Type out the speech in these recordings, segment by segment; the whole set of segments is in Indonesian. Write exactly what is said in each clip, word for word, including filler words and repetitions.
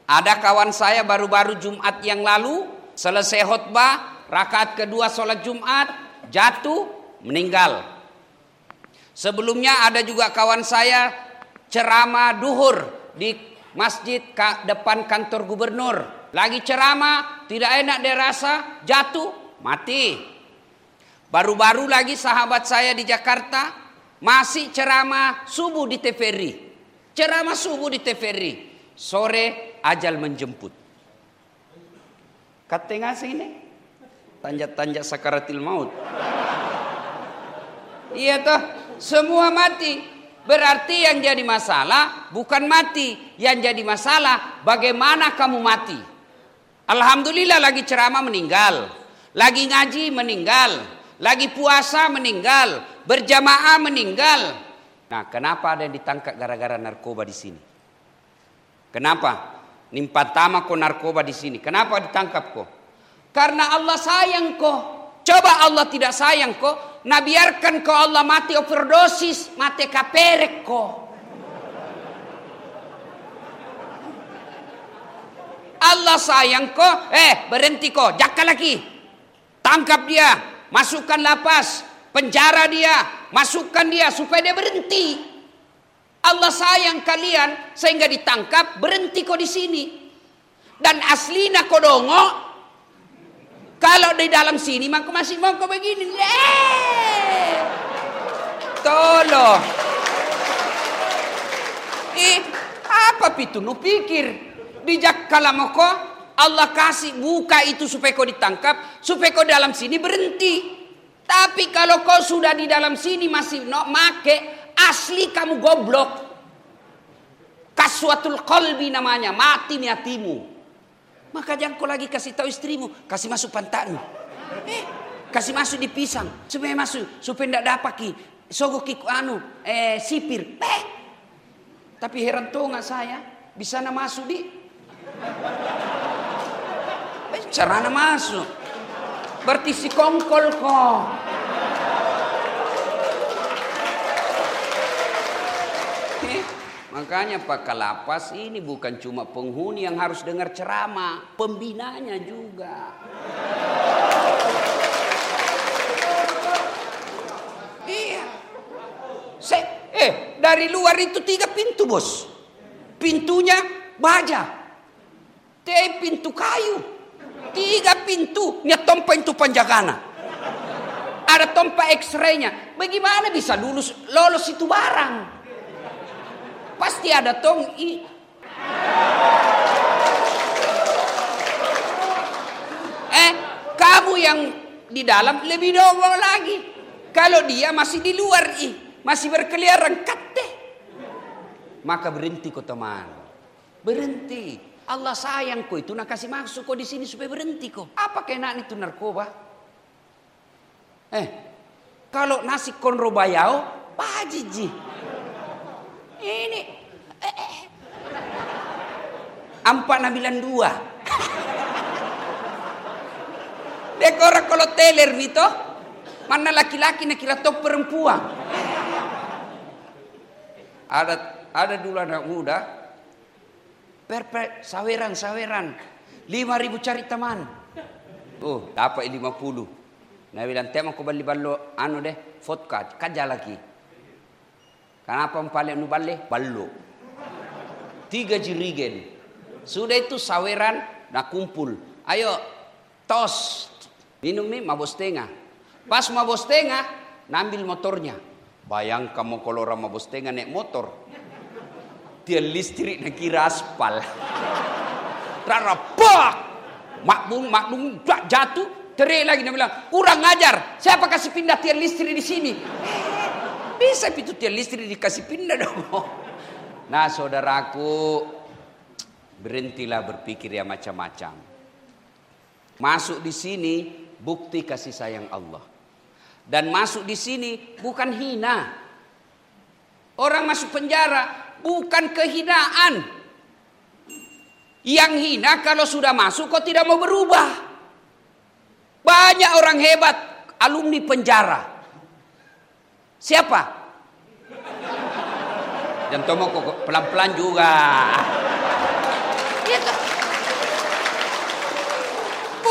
Ada kawan saya baru-baru Jumat yang lalu, selesai khutbah, rakaat kedua sholat Jumat, jatuh, meninggal. Sebelumnya ada juga kawan saya ceramah duhur di masjid depan kantor gubernur. Lagi ceramah, tidak enak dia rasa, jatuh, mati. Baru-baru lagi sahabat saya di Jakarta, masih ceramah subuh di T V R I. Ceramah subuh di T V R I. Sore ajal menjemput. Katanya sini, tanjak-tanjak sakaratil maut. Iya toh, semua mati. Berarti yang jadi masalah bukan mati. Yang jadi masalah bagaimana kamu mati. Alhamdulillah lagi ceramah meninggal. Lagi ngaji meninggal. Lagi puasa meninggal. Berjamaah meninggal. Nah, kenapa ada yang ditangkap gara-gara narkoba di sini? Kenapa? Nimpa tama kok narkoba di sini. Kenapa ditangkap kok? Karena Allah sayang kok. Coba Allah tidak sayang kok, nah biarkan kok Allah mati overdosis, mati kaperek kok. Allah sayang kok, eh berhenti kok, jakka lagi. Tangkap dia, masukkan lapas, penjara dia, masukkan dia supaya dia berhenti. Allah sayang kalian sehingga ditangkap, berhenti kok di sini. Dan aslina kodongo, kalau di dalam sini maka masih mau kau begini. Eh, tolong. Eh, apa itu? Nu pikir dijak kalau kau Allah kasih buka itu supaya kau ditangkap, supaya kau dalam sini berhenti. Tapi kalau kau sudah di dalam sini masih no make, asli kamu goblok. Kaswatul qalbi namanya, mati hatimu. Maka jangan kau lagi kasih tahu istrimu, kasih masuk pantatmu, eh, kasih masuk di pisang, supaya masuk, supaya tidak dapat ki, sogok ki anu, eh sipir, eh. Tapi heran tuh nggak saya, bisa na masuk di, eh, cara na masuk, berarti si kongkol kok. Makanya Pak Kalapas ini bukan cuma penghuni yang harus dengar ceramah, pembinanya juga. Iya. Se eh dari luar itu tiga pintu bos. Pintunya baja. Te pintu kayu. Tiga pintu. Nya tompa itu penjagana. Ada tompa X-ray-nya. Bagaimana bisa lulus lolos itu barang? Pasti ada tong i. Eh, kamu yang di dalam lebih dongol lagi. Kalau dia masih di luar i, masih berkeliaran kate. Maka berhenti kok teman. Berhenti. Allah sayang kok itu nak kasih masuk kok di sini supaya berhenti kok. Apa kenaan itu narkoba? Eh, kalau nasi konro bayau, pajiji. Ini eh, eh. Ampak nabilan dua. Dekora kalau teler gitu, mana laki-laki nak kira top perempuan. Ada ada dulu anak muda, perper saweran saweran, lima ribu cari teman. Oh, dapat lima puluh. Nah bilang tema aku beli ballo, anu deh, vodka, kaja lagi. Kenapa paling nu balik? Ballo. Tiga jirigen. Sudah itu saweran, nak kumpul. Ayo, tos. Minum nih, mabos tengah. Pas mabos tengah, nambil motornya. Bayangkan mau kalau orang mabos tengah naik motor. Dia listrik nak kira aspal. Rarapak. Makmum, makmum jatuh. Terik lagi, dia bilang, kurang ajar. Siapa kasih pindah tiang listrik di sini? Bisa itu tiang listrik dikasih pindah dong. Nah saudaraku, berhentilah berpikir ya macam-macam. Masuk di sini bukti kasih sayang Allah. Dan masuk di sini bukan hina. Orang masuk penjara bukan kehinaan. Yang hina kalau sudah masuk kok tidak mau berubah. Banyak orang hebat alumni penjara. Siapa? Jangan tomo kok pelan-pelan juga. Iya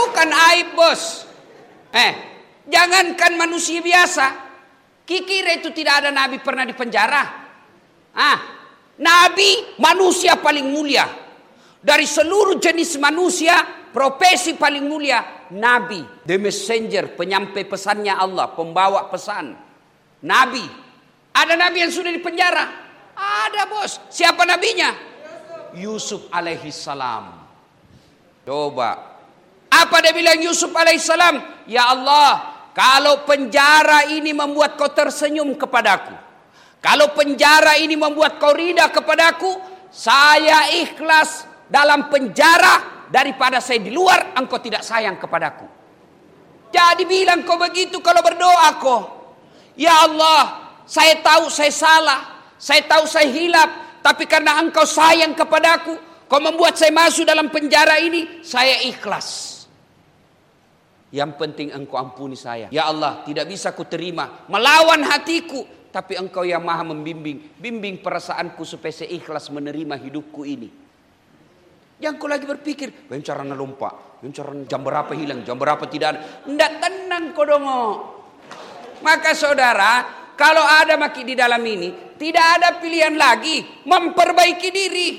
Bukan aib, bos. Eh, jangankan manusia biasa. Kikira itu tidak ada nabi pernah dipenjara. Ah, nabi manusia paling mulia. Dari seluruh jenis manusia, profesi paling mulia, nabi. The messenger, penyampai pesannya Allah, pembawa pesan. Nabi. Ada nabi yang sudah dipenjara? Ada, bos. Siapa nabinya? Yusuf alaihi salam. Coba. Apa dia bilang Yusuf alaihissalam? Ya Allah, kalau penjara ini membuat kau tersenyum kepadaku, kalau penjara ini membuat kau ridha kepadaku, saya ikhlas dalam penjara daripada saya di luar, engkau tidak sayang kepadaku. Jadi bilang kau begitu kalau berdoa kau. Ya Allah, saya tahu saya salah, saya tahu saya hilaf, tapi karena engkau sayang kepadaku, kau membuat saya masuk dalam penjara ini, saya ikhlas. Yang penting engkau ampuni saya. Ya Allah, tidak bisa ku terima melawan hatiku, tapi engkau yang maha membimbing. Bimbing perasaanku supaya saya ikhlas menerima hidupku ini. Yang kau lagi berpikir, bagaimana cara ngelompak, bagaimana cara jam berapa hilang, jam berapa tidak ada. Nggak, tenang kau dongo. Maka saudara, kalau ada maki di dalam ini, tidak ada pilihan lagi, memperbaiki diri.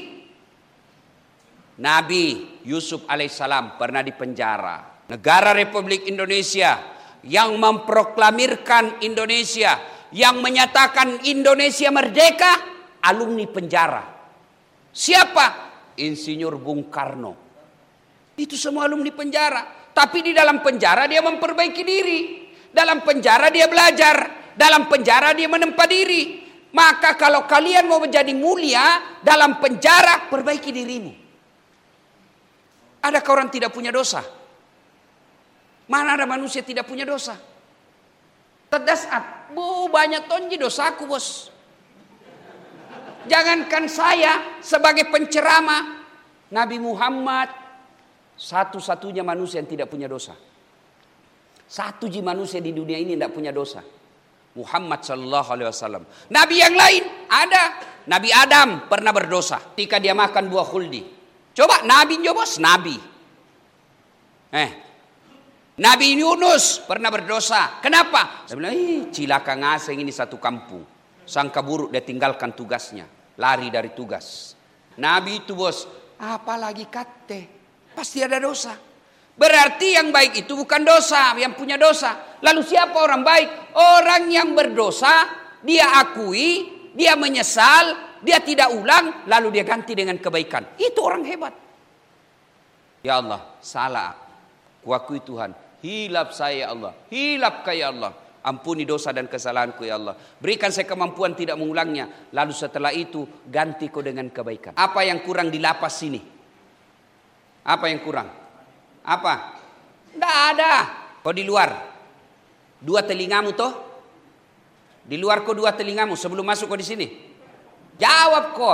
Nabi Yusuf alaihissalam pernah dipenjara. Negara Republik Indonesia yang memproklamirkan Indonesia, yang menyatakan Indonesia merdeka, alumni penjara. Siapa? Insinyur Bung Karno. Itu semua alumni penjara. Tapi di dalam penjara dia memperbaiki diri. Dalam penjara dia belajar. Dalam penjara dia menempa diri. Maka kalau kalian mau menjadi mulia dalam penjara, perbaiki dirimu. Adakah orang tidak punya dosa? Mana ada manusia tidak punya dosa? Terdasar, bu banyak tonji dosaku, bos. Jangankan saya sebagai penceramah, Nabi Muhammad satu-satunya manusia yang tidak punya dosa. Satu ji manusia di dunia ini tidak punya dosa. Muhammad Sallallahu Alaihi Wasallam. Nabi yang lain ada. Nabi Adam pernah berdosa ketika dia makan buah khuldi. Coba Nabi jo bos, Nabi. Eh. Nabi Yunus pernah berdosa. Kenapa? Saya bilang, ih cilaka ngaseng ini satu kampung. Sangka buruk dia tinggalkan tugasnya. Lari dari tugas. Nabi itu bos, apalagi kate. Pasti ada dosa. Berarti yang baik itu bukan dosa, yang punya dosa. Lalu siapa orang baik? Orang yang berdosa, dia akui, dia menyesal, dia tidak ulang, lalu dia ganti dengan kebaikan. Itu orang hebat. Ya Allah, salah. Kuakui Tuhan. Hilap saya ya Allah, hilap kaya Allah. Ampuni dosa dan kesalahanku ya Allah. Berikan saya kemampuan tidak mengulangnya. Lalu setelah itu ganti kau dengan kebaikan. Apa yang kurang di lapas sini? Apa yang kurang? Apa? Tidak ada. Kau di luar. Dua telingamu toh? Di luar kau dua telingamu sebelum masuk kau di sini. Jawab kau.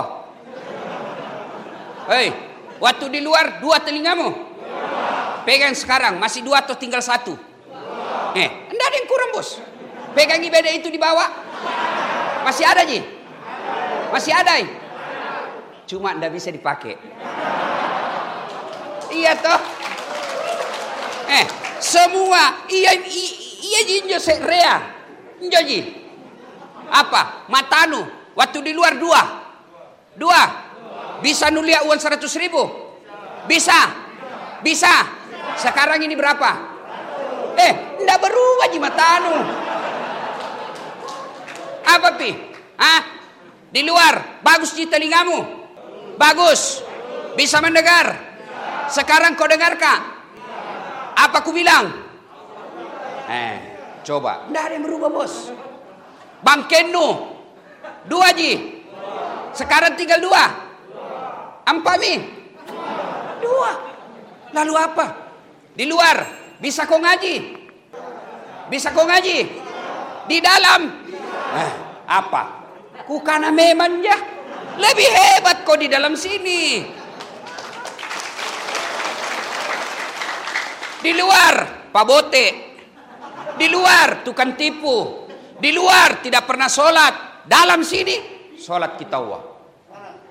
Hei, waktu di luar dua telingamu. Pegang sekarang, masih dua atau tinggal satu? Dua. Eh, enggak ada yang kurang bos. Pegang ibadah itu di bawah. Masih ada Ji? Masih ada? Cuma enggak bisa dipakai. Iya toh? Eh, semua iya iya Ji njo rea. Njo Ji. Apa? Matanu. Waktu di luar dua. Dua. Bisa nulia uang seratus ribu? Bisa. Bisa. Sekarang ini berapa? Eh, enggak berubah ji matanu. Apa pi? Ah, di luar bagus ji telingamu. Bagus. Bisa mendengar. Sekarang kau dengar kak? Apa ku bilang? Eh, coba. Enggak ada yang berubah bos. Bang Kenu, dua ji. Sekarang tinggal dua. Empat mi. Dua. Lalu apa? Di luar bisa kau ngaji? Bisa kau ngaji? Di dalam eh, apa? Ku karena memang ya lebih hebat kau di dalam sini. Di luar Pak Bote. Di luar tukang tipu. Di luar tidak pernah sholat. Dalam sini sholat kita wah.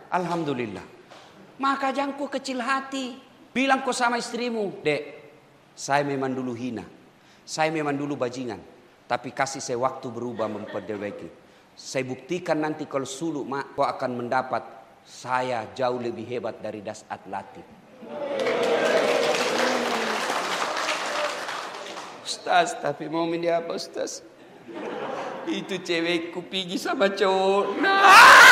Alhamdulillah. Maka jangan kau kecil hati. Bilang kau sama istrimu, dek, Saya memang dulu hina. Saya memang dulu bajingan. Tapi kasih saya waktu berubah memperbaiki. Saya buktikan nanti kalau suluk mak, kau akan mendapat saya jauh lebih hebat dari Dasat Latif. Ustaz, tapi mau ini apa Ustaz? Itu cewekku pergi sama cowok. Nah.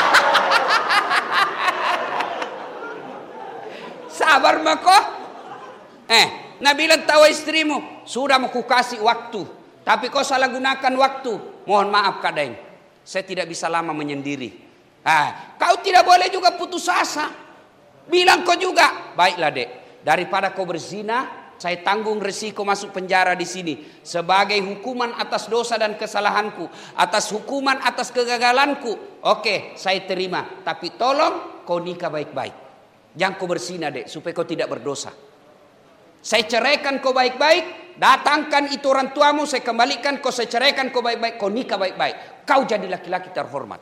Sabar mako. Eh, nak bilang tahu istrimu, sudah mau kukasih waktu, tapi kau salah gunakan waktu. Mohon maaf kadang, saya tidak bisa lama menyendiri. Ah, kau tidak boleh juga putus asa. Bilang kau juga, baiklah dek, daripada kau berzina, saya tanggung resiko masuk penjara di sini sebagai hukuman atas dosa dan kesalahanku, atas hukuman atas kegagalanku. Oke, saya terima, tapi tolong kau nikah baik-baik. Jangan kau berzina dek, supaya kau tidak berdosa. Saya ceraikan kau baik-baik, datangkan itu orang tuamu, saya kembalikan kau, saya ceraikan kau baik-baik, kau nikah baik-baik. Kau jadi laki-laki terhormat.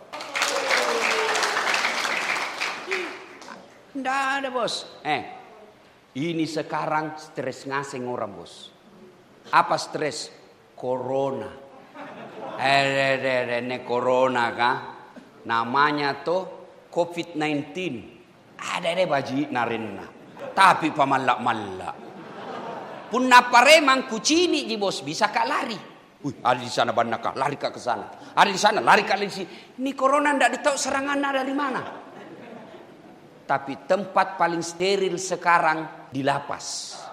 Tidak ada bos. Eh, ini sekarang stres ngaseng orang bos. Apa stres? Corona. Eh, ini corona kah? Namanya tuh covid sembilan belas. Ada deh baji narinna. Tapi pamalak-malak. Pun napa remang kucini ji bos, bisa kak lari. Wih, ada di sana bandaka, lari kak ke sana. Ada di sana, lari kak di sini. Ini corona ndak ditahu serangannya dari mana. Tapi tempat paling steril sekarang di lapas.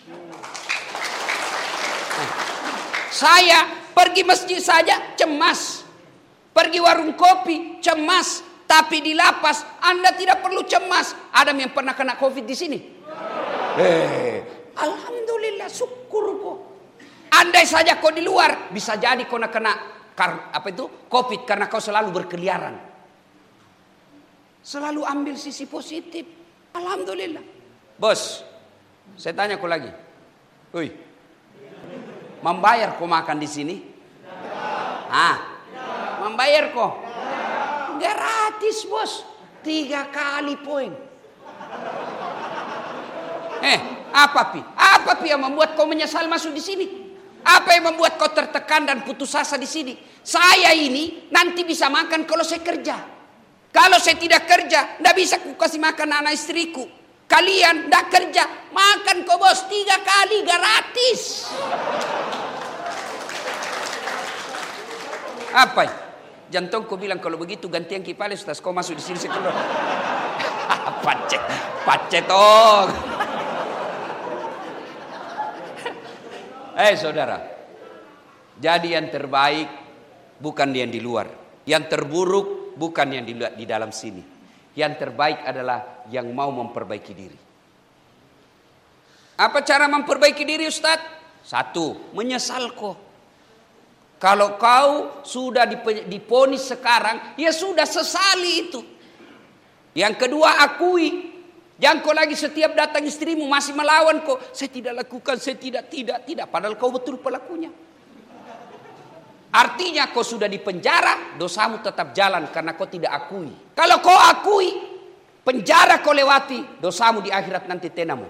Nah, saya pergi masjid saja cemas. Pergi warung kopi cemas. Tapi di lapas Anda tidak perlu cemas. Ada yang pernah kena covid di sini? Eh, alhamdulillah, syukur kok. Andai saja kau di luar, bisa jadi kau nak kena kar, apa itu covid karena kau selalu berkeliaran. Selalu ambil sisi positif. Alhamdulillah. Bos, saya tanya kau lagi. Woi, membayar kau makan di sini? Ah, membayar kau? Gratis bos, tiga kali poin. Eh, apa pi? Apa pi yang membuat kau menyesal masuk di sini? Apa yang membuat kau tertekan dan putus asa di sini? Saya ini nanti bisa makan kalau saya kerja. Kalau saya tidak kerja, tidak bisa ku kasih makan anak istriku. Kalian tidak kerja, makan kau bos tiga kali gratis. Apa? Jantungku bilang kalau begitu gantian kipales Ustaz, kau masuk di sini saya keluar. Pacet, pacet tong. Eh saudara, jadi yang terbaik bukan yang di luar, yang terburuk bukan yang di, di dalam sini. Yang terbaik adalah yang mau memperbaiki diri. Apa cara memperbaiki diri Ustaz? Satu, menyesal kok. Kalau kau sudah diponis sekarang, ya sudah sesali itu. Yang kedua, akui. Jangan kau lagi setiap datang istrimu masih melawan kau. Saya tidak lakukan, saya tidak, tidak, tidak. Padahal kau betul pelakunya. Artinya kau sudah di penjara, dosamu tetap jalan karena kau tidak akui. Kalau kau akui, penjara kau lewati, dosamu di akhirat nanti tenamu.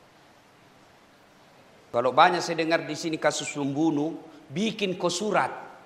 Kalau banyak saya dengar di sini kasus membunuh, bikin kau surat.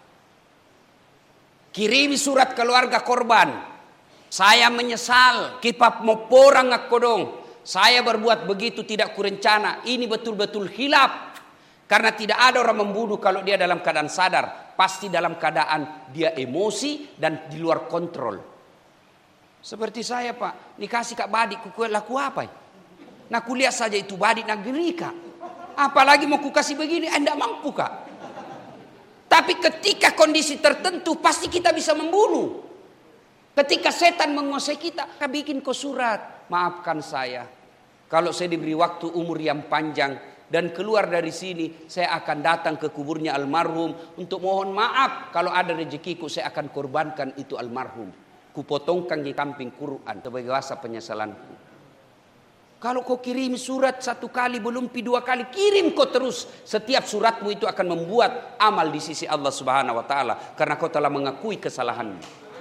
Kirimi surat keluarga korban. Saya menyesal, kipap mau porang aku dong. Saya berbuat begitu tidak kurencana. Ini betul-betul hilaf. Karena tidak ada orang membunuh kalau dia dalam keadaan sadar. Pasti dalam keadaan dia emosi dan di luar kontrol. Seperti saya pak, dikasih kak badik, ku laku apa? Nah kuliah saja itu badik negeri kak. Apalagi mau ku kasih begini, anda mampu kak. Tapi ketika kondisi tertentu pasti kita bisa membunuh. Ketika setan menguasai kita, kita bikin kau surat. Maafkan saya. Kalau saya diberi waktu umur yang panjang dan keluar dari sini, saya akan datang ke kuburnya almarhum untuk mohon maaf. Kalau ada rezekiku, saya akan korbankan itu almarhum. Kupotongkan di kamping Quran sebagai rasa penyesalanku. Kalau kau kirim surat satu kali, belum pi dua kali, kirim kau terus. Setiap suratmu itu akan membuat amal di sisi Allah Subhanahu wa taala karena kau telah mengakui kesalahanmu.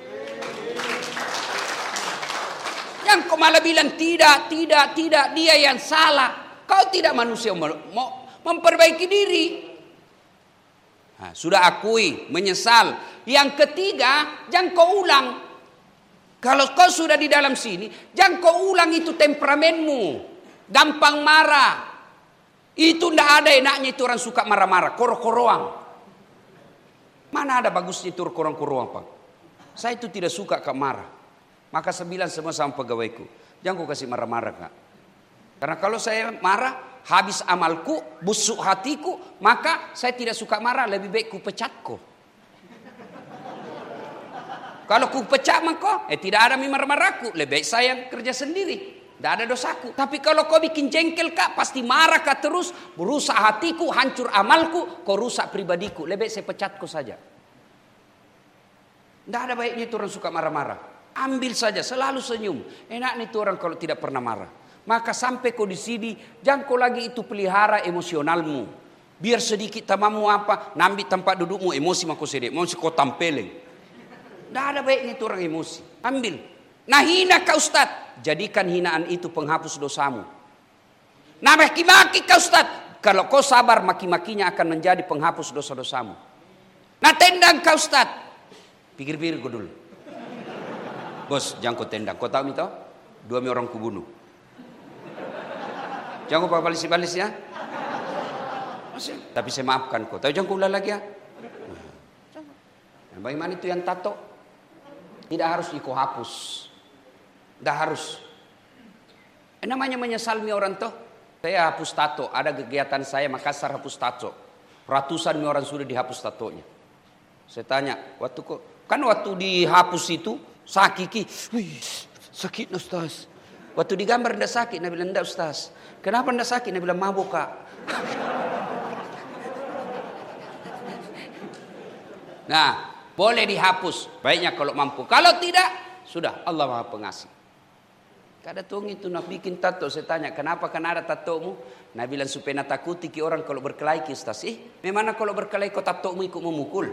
Yang kau malah bilang tidak, tidak, tidak, dia yang salah. Kau tidak manusia mau memperbaiki diri. Nah, sudah akui, menyesal. Yang ketiga, jangan kau ulang. Kalau kau sudah di dalam sini, jangan kau ulang itu temperamenmu. Gampang marah. Itu ndak ada enaknya itu orang suka marah-marah, koro-koroang. Mana ada bagusnya itu korong-koroang, Pak? Saya itu tidak suka kak marah. Maka saya bilang semua sama pegawaiku, jangan kau kasih marah-marah, Kak. Karena kalau saya marah, habis amalku, busuk hatiku, maka saya tidak suka marah, lebih baik ku pecat kau. Kalau ku pecat maka, eh tidak ada marah-marahku, lebih baik saya yang kerja sendiri, tidak ada dosaku. Tapi kalau kau bikin jengkel Kak, pasti marah Kak terus, berusak hatiku, hancur amalku, kau rusak pribadiku, lebih baik saya pecat kau saja. Tidak ada baiknya itu orang suka marah-marah. Ambil saja, selalu senyum. Enak nih itu orang kalau tidak pernah marah. Maka sampai kau di sini, jangan kau lagi itu pelihara emosionalmu. Biar sedikit tamamu apa, nambi tempat dudukmu emosi mako sedek, emosi kau tampeleng. Tidak ada baiknya itu orang emosi. Ambil. Nah hina kau Ustaz, jadikan hinaan itu penghapus dosamu. Nah maki-maki kau Ustaz, kalau kau sabar maki-makinya akan menjadi penghapus dosa-dosamu. Nah tendang kau Ustaz, pikir-pikir kau dulu. Bos jangan kau tendang, kau tahu itu? Dua orang ku bunuh. Jangan kau balis-balis ya. Tapi saya maafkan kau. Tapi jangan kau ulang lagi ya. Nah, bagaimana itu yang tato? Tidak harus kau hapus. Tidak harus. Eh, namanya menyesal mi orang tuh. Saya hapus tato. Ada kegiatan saya Makassar hapus tato. Ratusan mi orang sudah dihapus tatonya. Saya tanya, waktu kok kan waktu dihapus itu sakit ki. Wih, sakit Ustaz. Waktu digambar tidak sakit, Nabi bilang tidak Ustaz. Kenapa tidak sakit? Nabi bilang mabuk Kak. Nah, boleh dihapus. Baiknya kalau mampu. Kalau tidak, sudah Allah Maha Pengasih. Kada tuang itu nak bikin tato. Saya tanya, kenapa kan ada tatomu? Nabi bilang supaya nak takuti ki orang kalau berkelahi ki Ustaz. Eh, memang kalau berkelahi kau tatomu ikut memukul.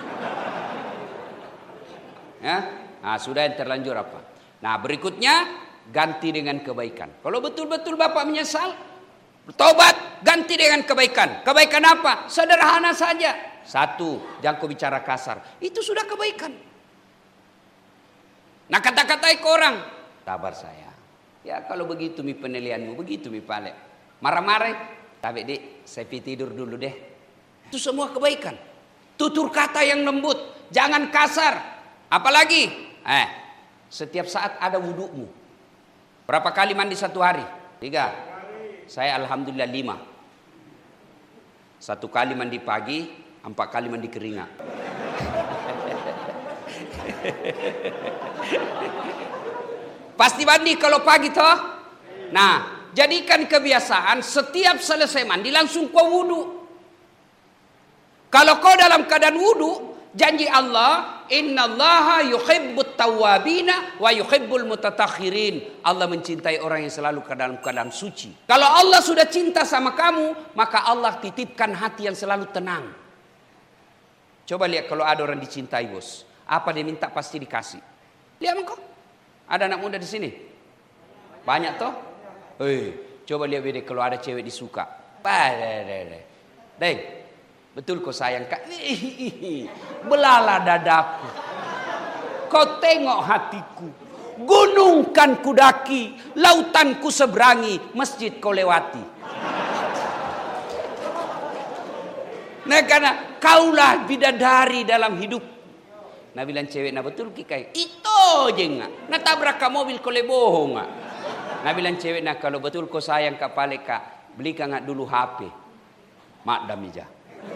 Ya, nah sudah yang terlanjur apa? Nah berikutnya ganti dengan kebaikan. Kalau betul-betul Bapak menyesal, bertobat, ganti dengan kebaikan. Kebaikan apa? Sederhana saja. Satu, jangan kau bicara kasar. Itu sudah kebaikan. Nah kata-katai ke orang, sabar saya. Ya kalau begitu mi penilaianmu, begitu mi pale. Marah-marah, tapi dek, saya pi tidur dulu deh. Itu semua kebaikan. Tutur kata yang lembut, jangan kasar. Apalagi, eh, setiap saat ada wudukmu. Berapa kali mandi satu hari? Tiga. Saya alhamdulillah lima. Satu kali mandi pagi, empat kali mandi keringat. Pasti mandi kalau pagi toh. Nah, jadikan kebiasaan setiap selesai mandi langsung kau wudu. Kalau kau dalam keadaan wudu, janji Allah, innallaha yuhibbut tawwabina wa yuhibbul mutatahhirin. Allah mencintai orang yang selalu ke dalam keadaan suci. Kalau Allah sudah cinta sama kamu, maka Allah titipkan hati yang selalu tenang. Coba lihat kalau ada orang dicintai bos, apa dia minta pasti dikasih. Lihat kok, ada anak muda di sini, banyak toh. Hei, coba lihat beda kalau ada cewek disuka. Deng, betul kau sayang kak. Belala dadaku. Kau tengok hatiku. Gunung kan kudaki, lautan ku seberangi, masjid kau lewati. Nah karena kaulah bidadari dalam hidup. Nah bilang cewek, nah betul kikai. Itu aja nggak. Nah tabrak ke mobil kau bohong nggak. Nah bilang cewek, nah kalau betul kau sayang kak pale kak, belikan nggak dulu H P. Mak damija.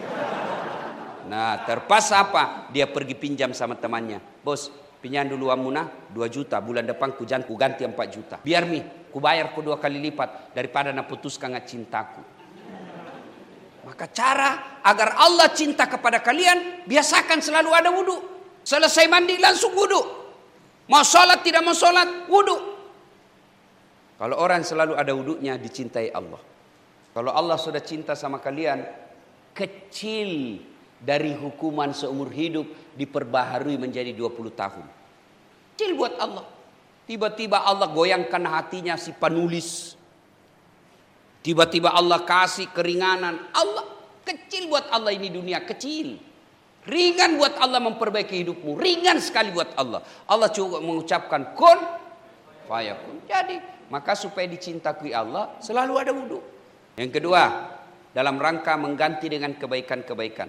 Nah terpaksa apa? Dia pergi pinjam sama temannya. Bos, pinjam dulu amuna dua juta. Bulan depan ku jangan ku ganti empat juta. Biar mi, ku bayar ku dua kali lipat daripada nak putuskan nggak cintaku. Maka cara agar Allah cinta kepada kalian, biasakan selalu ada wudu. Selesai mandi langsung wudu. Mau sholat tidak mau sholat, wudu. Kalau orang selalu ada wudunya, dicintai Allah. Kalau Allah sudah cinta sama kalian, kecil dari hukuman seumur hidup diperbaharui menjadi dua puluh tahun. Kecil buat Allah. Tiba-tiba Allah goyangkan hatinya si penulis. Tiba-tiba Allah kasih keringanan. Allah kecil buat Allah ini dunia kecil. Ringan buat Allah memperbaiki hidupmu. Ringan sekali buat Allah. Allah juga mengucapkan kun fayakun. Jadi maka supaya dicintai Allah selalu ada wudu. Yang kedua, dalam rangka mengganti dengan kebaikan-kebaikan,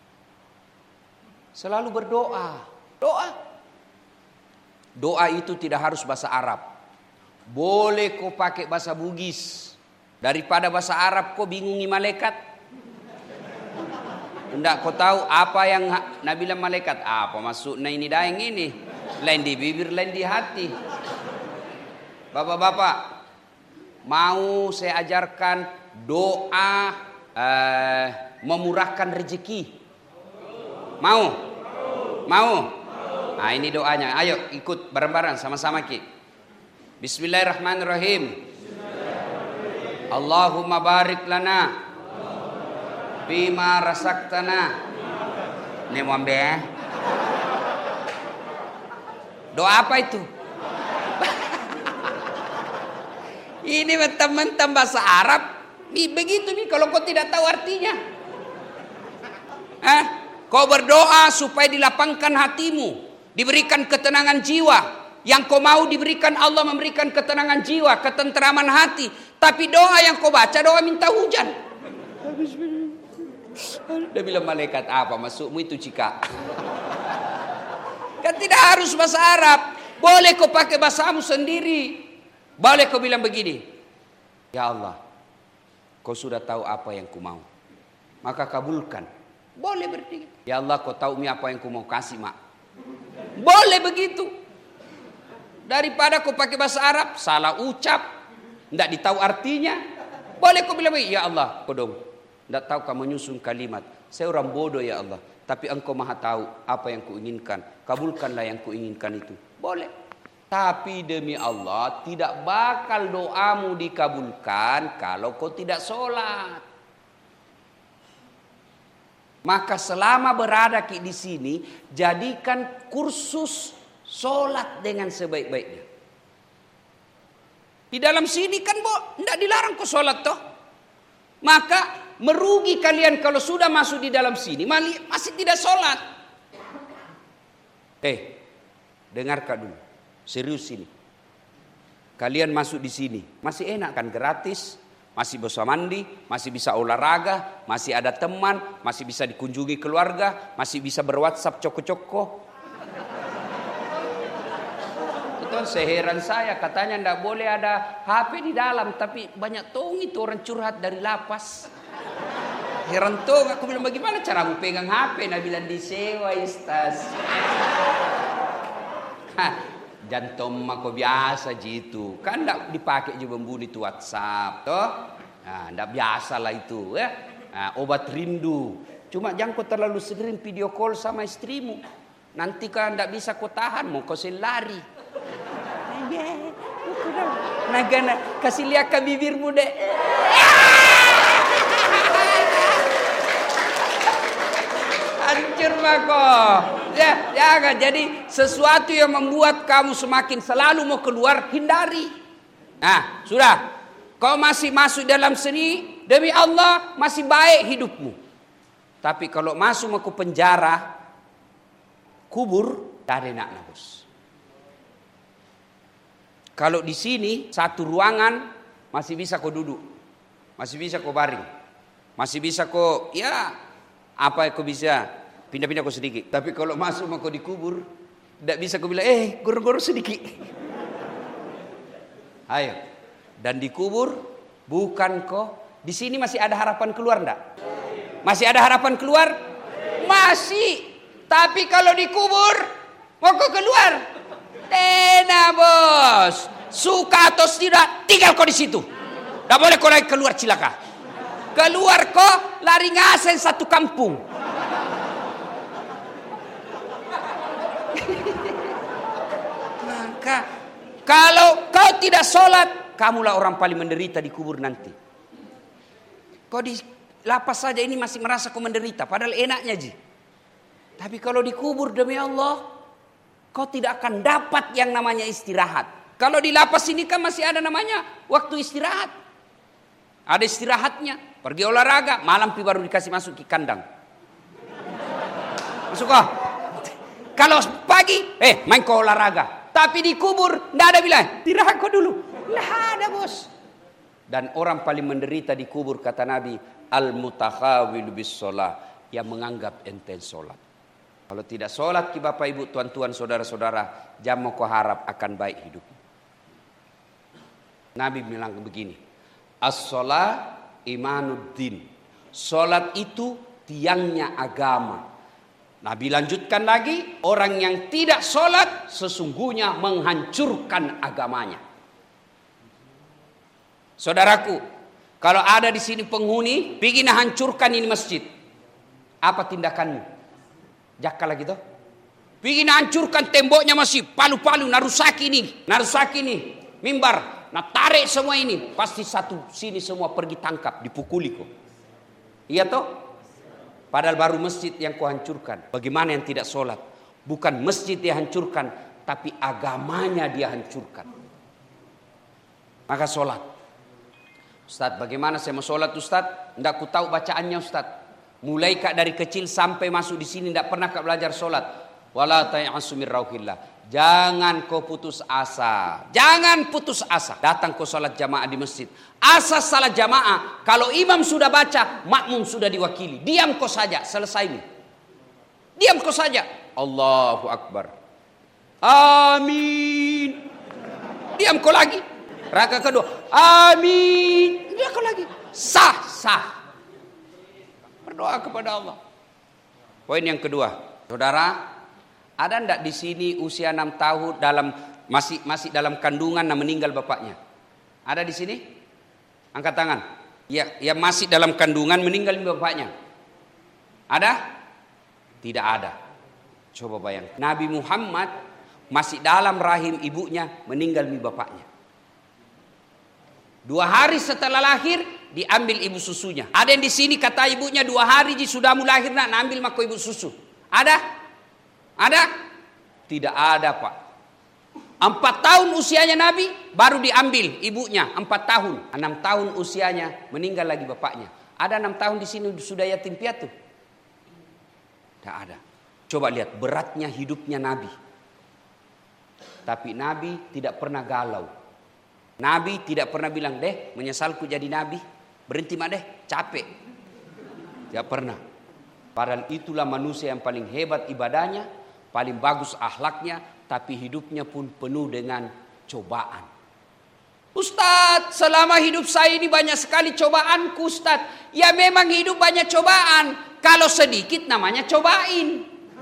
selalu berdoa. Doa. Doa itu tidak harus bahasa Arab. Boleh kau pakai bahasa Bugis. Daripada bahasa Arab kau bingungi malaikat. Enggak kau tahu apa yang Nabi bilang malaikat. Apa maksudnya ini daeng ini? Lain di bibir, lain di hati. Bapak-bapak, mau saya ajarkan doa eh, memurahkan rezeki. Mau? Mau? Nah ini doanya. Ayo ikut bareng-bareng sama-sama ki. Bismillahirrahmanirrahim. Allahumma barik lana bima rasaktana. Ini mwambe. Doa apa itu? Ini mentang-mentang bahasa Arab. Begitu nih kalau kau tidak tahu artinya. Hah? Kau berdoa supaya dilapangkan hatimu, diberikan ketenangan jiwa. Yang kau mau diberikan Allah memberikan ketenangan jiwa, ketenteraman hati. Tapi doa yang kau baca doa minta hujan. Dia bilang malaikat apa maksudmu itu cika? Kan tidak harus bahasa Arab. Boleh kau pakai bahasamu sendiri. Boleh kau bilang begini. Ya Allah, kau sudah tahu apa yang ku mau. Maka kabulkan. Boleh berarti. Ya Allah, kau tahu mi apa yang ku mau kasih mak. Boleh begitu. Daripada kau pakai bahasa Arab, salah ucap, tidak ditahu artinya. Boleh kau bilang, ya Allah, kau dong, tidak tahu kamu menyusun kalimat. Saya orang bodoh ya Allah, tapi engkau maha tahu apa yang kuinginkan. Kabulkanlah yang kuinginkan itu. Boleh. Tapi demi Allah, tidak bakal doamu dikabulkan kalau kau tidak sholat. Maka selama berada di sini, jadikan kursus sholat dengan sebaik-baiknya. Di dalam sini kan bo, tidak dilarang kok sholat toh. Maka merugi kalian kalau sudah masuk di dalam sini masih tidak sholat. Eh, dengarkan dulu, serius ini. Kalian masuk di sini masih enak kan, gratis, masih bisa mandi, masih bisa olahraga, masih ada teman, masih bisa dikunjungi keluarga, masih bisa berwhatsapp coko-coko. Seheran saya katanya ndak boleh ada H P di dalam, tapi banyak tong itu orang curhat dari lapas. Heran tong, aku bilang bagaimana cara aku pegang H P? Nah bilang disewa istas. Jantom mako biasa gitu, kan ndak dipakai juga membuni itu WhatsApp, toh? Nah, ndak biasa lah itu, ya. Nah, obat rindu. Cuma jangan kau terlalu sering video call sama istrimu. Nanti kan ndak bisa kau tahan, mau kau lari. Nagana kasih lihat ke bibirmu deh. Hancur mako. Ya, jangan. Jadi sesuatu yang membuat kamu semakin selalu mau keluar, hindari. Nah, sudah. Kau masih masuk dalam sini, demi Allah masih baik hidupmu. Tapi kalau masuk ke penjara, kubur, tak ada nak bos. Kalau di sini satu ruangan masih bisa kau duduk, masih bisa kau baring, masih bisa kau ya apa kau bisa pindah-pindah kau sedikit. Tapi kalau masuk mau kau dikubur, tidak bisa kau bilang eh gor-gor sedikit. Ayo, dan dikubur bukan kau. Di sini masih ada harapan keluar ndak? Masih ada harapan keluar? Masih. Tapi kalau dikubur mau kau keluar? Tena bos, suka atau tidak tinggal kau di situ. Tidak boleh kau lagi keluar cilaka. Keluar kau lari ngasen satu kampung. Maka kalau kau tidak sholat, kamulah orang paling menderita di kubur nanti. Kau di lapas saja ini masih merasa kau menderita, padahal enaknya ji. Tapi kalau dikubur demi Allah, kau tidak akan dapat yang namanya istirahat. Kalau di lapas ini kan masih ada namanya waktu istirahat. Ada istirahatnya, pergi olahraga, malam baru dikasih masuk ke kandang. Masuk kok. Kalau pagi, eh main ke olahraga. Tapi di kubur, tidak ada bilang, istirahat kok dulu. Tidak ada bos. Dan orang paling menderita di kubur, kata Nabi, al-mutakhawil bis sholat, yang menganggap enten sholat. Kalau tidak sholat, ki bapak ibu, tuan-tuan, saudara-saudara, jangan kau harap akan baik hidup. Nabi bilang begini, as-sholat imanuddin. Sholat itu tiangnya agama. Nabi lanjutkan lagi, orang yang tidak sholat sesungguhnya menghancurkan agamanya. Saudaraku, kalau ada di sini penghuni, ingin hancurkan ini masjid, apa tindakanmu? Jakka lagi toh? Ingin hancurkan temboknya masjid, palu-palu, narusaki ini, narusaki ini, mimbar, nah tarik semua ini, pasti satu sini semua pergi tangkap, dipukuli kok. Iya toh? Padahal baru masjid yang kau hancurkan. Bagaimana yang tidak sholat? Bukan masjid dia hancurkan, tapi agamanya dia hancurkan. Maka sholat. Ustaz, bagaimana saya mau sholat Ustaz? Tidak ku tahu bacaannya Ustaz. Mulai kak dari kecil sampai masuk di sini tidak pernah kak belajar sholat. Wala ta'asu min rauhillah. Jangan kau putus asa. Jangan putus asa. Datang kau sholat jamaah di masjid. Asas salat jamaah. Kalau imam sudah baca, makmum sudah diwakili. Diam kau saja. Selesai ini. Diam kau saja. Allahu Akbar. Amin. Diam kau lagi. Rakaat kedua. Amin. Diam kau lagi. Sah. Sah. Berdoa kepada Allah. Poin yang kedua. Saudara, ada ndak di sini usia enam tahun dalam masih masih dalam kandungan dan meninggal bapaknya? Ada di sini? Angkat tangan. Ya, yang masih dalam kandungan meninggal bapaknya. Ada? Tidak ada. Coba bayangkan. Nabi Muhammad masih dalam rahim ibunya meninggal bapaknya. Dua hari setelah lahir diambil ibu susunya. Ada yang di sini kata ibunya dua hari sudah mulai lahir nak ambil mako ibu susu. Ada? Ada? Tidak ada pak. Empat tahun usianya Nabi baru diambil ibunya. Empat tahun. Enam tahun usianya meninggal lagi bapaknya. Ada enam tahun di sini sudah yatim piatu? Tidak ada. Coba lihat beratnya hidupnya Nabi. Tapi Nabi tidak pernah galau. Nabi tidak pernah bilang deh menyesalku jadi Nabi. Berhenti mak deh capek. Tidak pernah. Padahal itulah manusia yang paling hebat ibadahnya, paling bagus akhlaknya, tapi hidupnya pun penuh dengan cobaan. Ustadz, selama hidup saya ini banyak sekali cobaanku Ustadz. Ya memang hidup banyak cobaan. Kalau sedikit namanya cobain.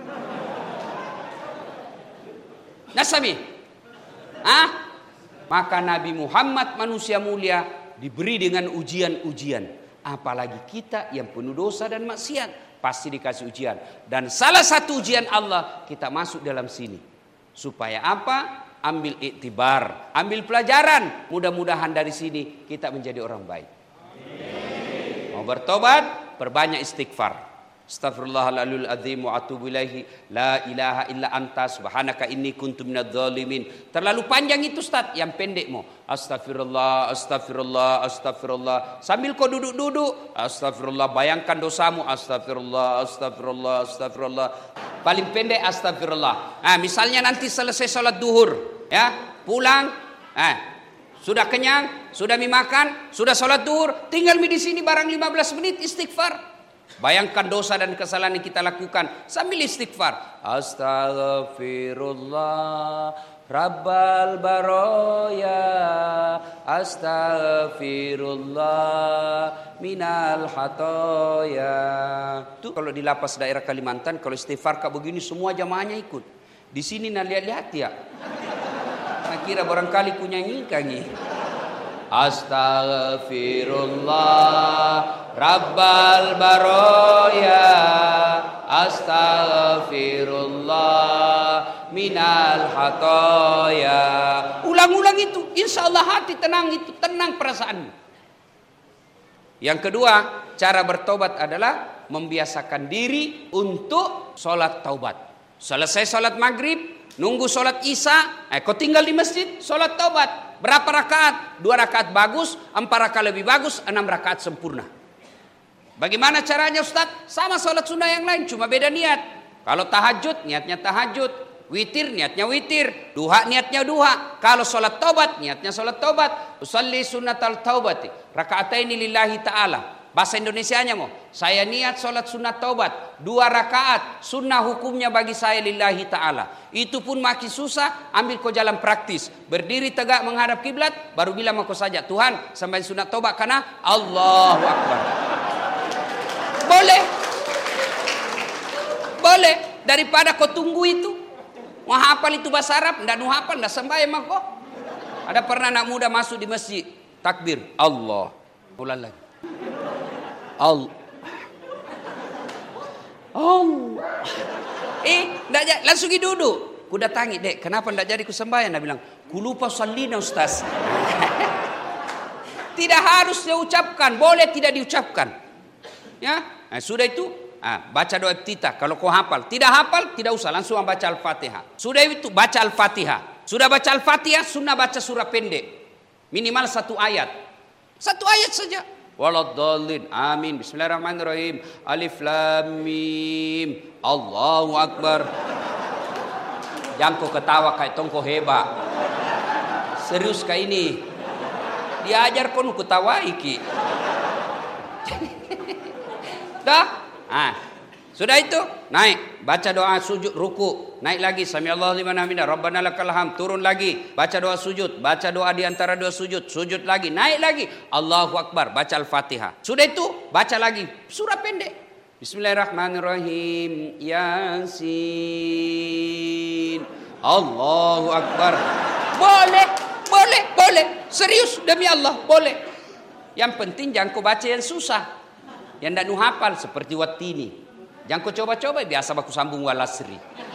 Nasami? Hah? Maka Nabi Muhammad manusia mulia diberi dengan ujian-ujian. Apalagi kita yang penuh dosa dan maksiat. Pasti dikasih ujian. Dan salah satu ujian Allah kita masuk dalam sini. Supaya apa? Ambil iktibar. Ambil pelajaran. Mudah-mudahan dari sini kita menjadi orang baik. Amin. Mau bertobat? Perbanyak istighfar. Astaghfirullahaladzim azim wa atubu ilaihi. La ilaha illa anta subhanaka inni kuntu minadz zalimin. Terlalu panjang itu Ustaz. Yang pendek mau. Astaghfirullah, astaghfirullah, astaghfirullah. Sambil kau duduk-duduk. Astaghfirullah. Bayangkan dosamu. Astaghfirullah, astaghfirullah, astaghfirullah. Paling pendek astaghfirullah. Nah, misalnya nanti selesai sholat duhur. Ya, pulang. Nah, sudah kenyang. Sudah makan. Sudah sholat duhur. Tinggal di sini barang lima belas menit istighfar. Bayangkan dosa dan kesalahan yang kita lakukan sambil istighfar. Astaghfirullah Rabbal baroya. Astaghfirullah minal hatoya. Itu kalau di lapas daerah Kalimantan, kalau istighfar kayak begini semua jamaahnya ikut. Di sini nak lihat-lihat ya. Nah, kira barangkali kunyanyi kangi. Astaghfirullah Rabbal baroya. Astaghfirullah minal hatoya. Ulang-ulang itu, insya Allah hati tenang, itu tenang perasaanmu. Yang kedua, cara bertobat adalah membiasakan diri untuk sholat taubat. Selesai sholat maghrib, nunggu sholat isya, eh, kau tinggal di masjid, sholat taubat. Berapa rakaat? Dua rakaat bagus, empat rakaat lebih bagus, enam rakaat sempurna. Bagaimana caranya Ustaz? Sama sholat sunnah yang lain, cuma beda niat. Kalau tahajud, niatnya tahajud. Witir, niatnya witir. Duha, niatnya duha. Kalau sholat taubat, niatnya sholat taubat. Usalli sunnatal taubati. Raka'ataini lillahi ta'ala. Bahasa Indonesianya mau, saya niat sholat sunat taubat dua rakaat, sunnah hukumnya bagi saya lillahi ta'ala. Itu pun makin susah, ambil kau jalan praktis. Berdiri tegak menghadap kiblat, baru bilang sama kau saja, Tuhan sampai sunat taubat karena Allahu Akbar. Boleh, boleh. Daripada kau tunggu itu, mau hafal itu bahasa Arab, ndak nu hafal, ndak sembahyang mah kau. Ada pernah anak muda masuk di masjid, takbir, Allah, ulang lagi. Allah, Allah, eh, ndak jadi, langsung duduk. Ku datangi, dek, kenapa ndak jadi ku sembahyang? Dia bilang, ku lupa salina Ustaz. Tidak harus diucapkan, boleh tidak diucapkan. Ya, nah, sudah itu, ah, baca doa iftitah. Kalau kau hafal, tidak hafal, tidak usah, langsung baca Al-Fatihah. Sudah itu, baca Al-Fatihah. Sudah baca Al-Fatihah, sunnah baca surah pendek, minimal satu ayat, satu ayat saja. Waladhdallin, amin, bismillahirrahmanirrahim, alif lam mim, Allahu Akbar. Jangan kau ketawa kayak tongko hebat. Serius kayak ini. Diajar kau nu ketawa iki. Dah? Ah, sudah itu, naik, baca doa sujud ruku, naik lagi, samiallahu liman hamidah, rabbana lakal hamd, turun lagi, baca doa sujud, baca doa di antara dua sujud, sujud lagi, naik lagi, Allahu Akbar, baca Al-Fatihah. Sudah itu, baca lagi surah pendek. Bismillahirrahmanirrahim. Yasin. Allahu Akbar. Boleh, boleh, boleh. Serius demi Allah, boleh. Yang penting jangan kau baca yang susah. Yang tidak nuhafal seperti Wattini. Jangan kau coba-coba, biasa baku sambung walasri.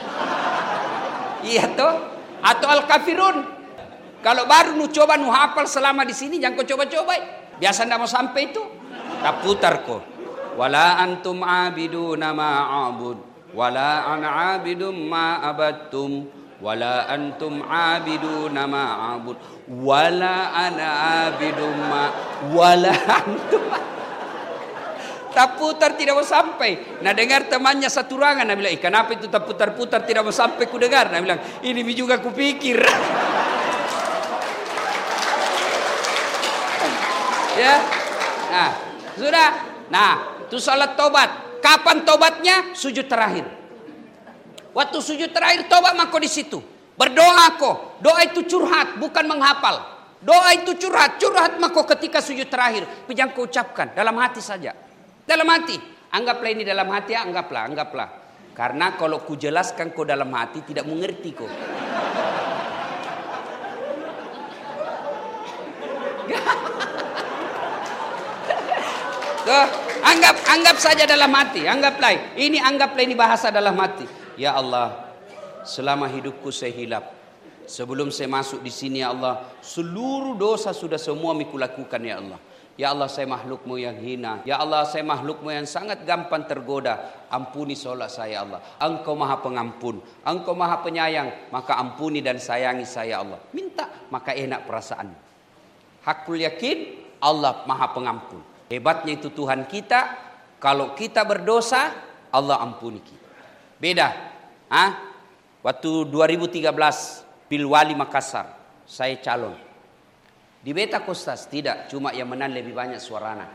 Iya toh? Atau Al-Kafirun. Kalau baru nu coba nu hafal selama di sini, jangan kau coba-coba. Biasa tidak mau sampai itu. Tak putar kau. Wala antum abiduna ma'abud. Wala ana abidum ma'abattum. Wala antum abiduna ma'abud. Wala ana abidum ma. Wala antum. Tak putar tidak mau sampai. Nah dengar temannya satu ruangan, nah bilang, eh, kenapa itu tak putar-putar tidak mau sampai ku dengar? Nah bilang, ini juga ku pikir. Ya, nah sudah. Nah, itu salat tobat. Kapan tobatnya? Sujud terakhir. Waktu sujud terakhir tobat mako di situ. Berdoa kok. Doa itu curhat, bukan menghafal. Doa itu curhat, curhat mako ketika sujud terakhir. Jangan kau ucapkan dalam hati saja. Dalam hati, anggaplah ini dalam hati, ya, anggaplah, anggaplah. Karena kalau ku jelaskan kau dalam hati tidak mengerti kau. Tuh, anggap, anggap saja dalam hati, anggaplah. Ini anggaplah ini bahasa dalam hati. Ya Allah, selama hidupku saya hilap. Sebelum saya masuk di sini ya Allah, seluruh dosa sudah semua miku lakukan ya Allah. Ya Allah, saya makhlukmu yang hina. Ya Allah, saya makhlukmu yang sangat gampang tergoda. Ampuni sholat saya Allah. Engkau maha pengampun, Engkau maha penyayang. Maka ampuni dan sayangi saya Allah. Minta, maka enak perasaan. Hakul yakin, Allah maha pengampun. Hebatnya itu Tuhan kita. Kalau kita berdosa, Allah ampuni kita. Beda. Hah? Waktu dua ribu tiga belas, Pilwali Makassar, saya calon. Di beta Kostas tidak, cuma yang menang lebih banyak suarana.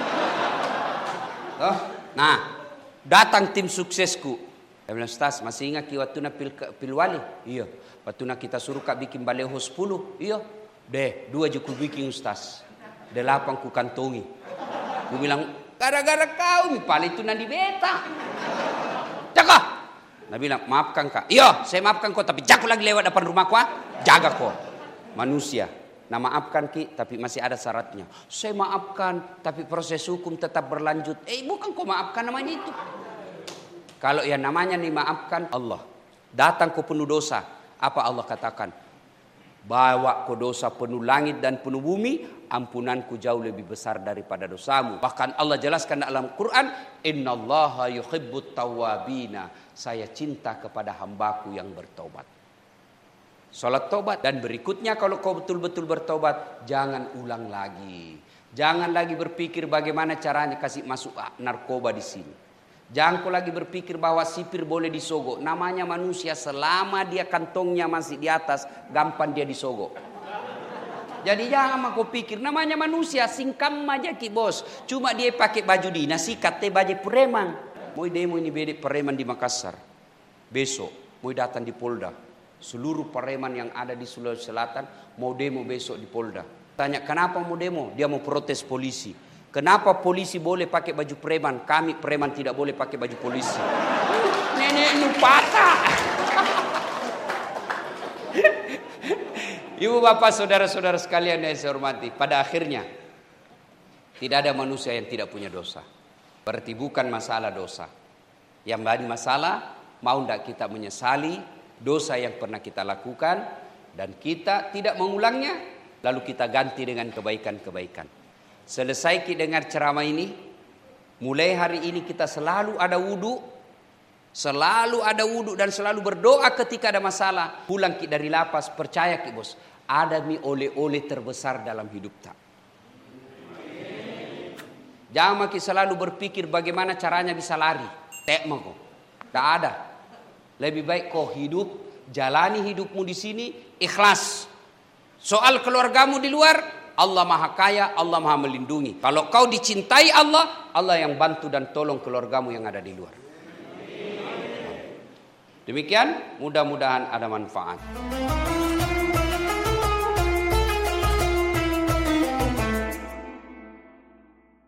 Oh, nah, datang tim suksesku. Saya bilang, Ustaz, masih ingat waktu na pil, Pilwali? Iya. Waktu na kita suruh kak bikin baleho sepuluh? Iya. Deh, dua je ku bikin Ustaz. Delapan ku kantongi. Gue bilang, gara-gara kau, mipal itu na di beta. Jaga. Nah bilang, maafkan kak. Iya, saya maafkan kau, tapi jangan lagi lewat depan rumahku. Jaga kau. Manusia. Nah maafkan ki, tapi masih ada syaratnya. Saya maafkan, tapi proses hukum tetap berlanjut. Eh bukan kau maafkan namanya itu. Kalau yang namanya nih maafkan Allah. Datang kau penuh dosa. Apa Allah katakan? Bawa kau dosa penuh langit dan penuh bumi. Ampunanku jauh lebih besar daripada dosamu. Bahkan Allah jelaskan dalam Quran. Innallaha yuhibbut tawwabina. Saya cinta kepada hambaku yang bertobat. Sholat tobat. Dan berikutnya kalau kau betul-betul bertobat, jangan ulang lagi. Jangan lagi berpikir bagaimana caranya kasih masuk narkoba di sini. Jangan kau lagi berpikir bahwa sipir boleh disogok. Namanya manusia, selama dia kantongnya masih di atas, gampang dia disogok. Jadi jangan kau pikir, namanya manusia, singkam aja ki bos. Cuma dia pakai baju dinas, sikat teh baju preman. Mau demo ini bedek preman di Makassar. Besok mau datang di Polda. Seluruh preman yang ada di Sulawesi Selatan mau demo besok di Polda. Tanya kenapa mau demo? Dia mau protes polisi. Kenapa polisi boleh pakai baju preman? Kami preman tidak boleh pakai baju polisi. Nenek nu patah. Ibu bapak saudara-saudara sekalian yang saya hormati, pada akhirnya tidak ada manusia yang tidak punya dosa. Berarti bukan masalah dosa. Yang menjadi masalah, mau tidak kita menyesali dosa yang pernah kita lakukan dan kita tidak mengulangnya, lalu kita ganti dengan kebaikan-kebaikan. Selesai kita dengar ceramah ini, mulai hari ini kita selalu ada wudu, selalu ada wudu dan selalu berdoa ketika ada masalah. Pulang kita dari lapas, percaya ki bos, ada mi oleh-oleh terbesar dalam hidup tak. Jangan maki selalu berpikir bagaimana caranya bisa lari. Tak mau, tak ada. Lebih baik kau hidup, jalani hidupmu di sini ikhlas. Soal keluargamu di luar, Allah Maha Kaya, Allah Maha Melindungi. Kalau kau dicintai Allah, Allah yang bantu dan tolong keluargamu yang ada di luar. Demikian, mudah-mudahan ada manfaat.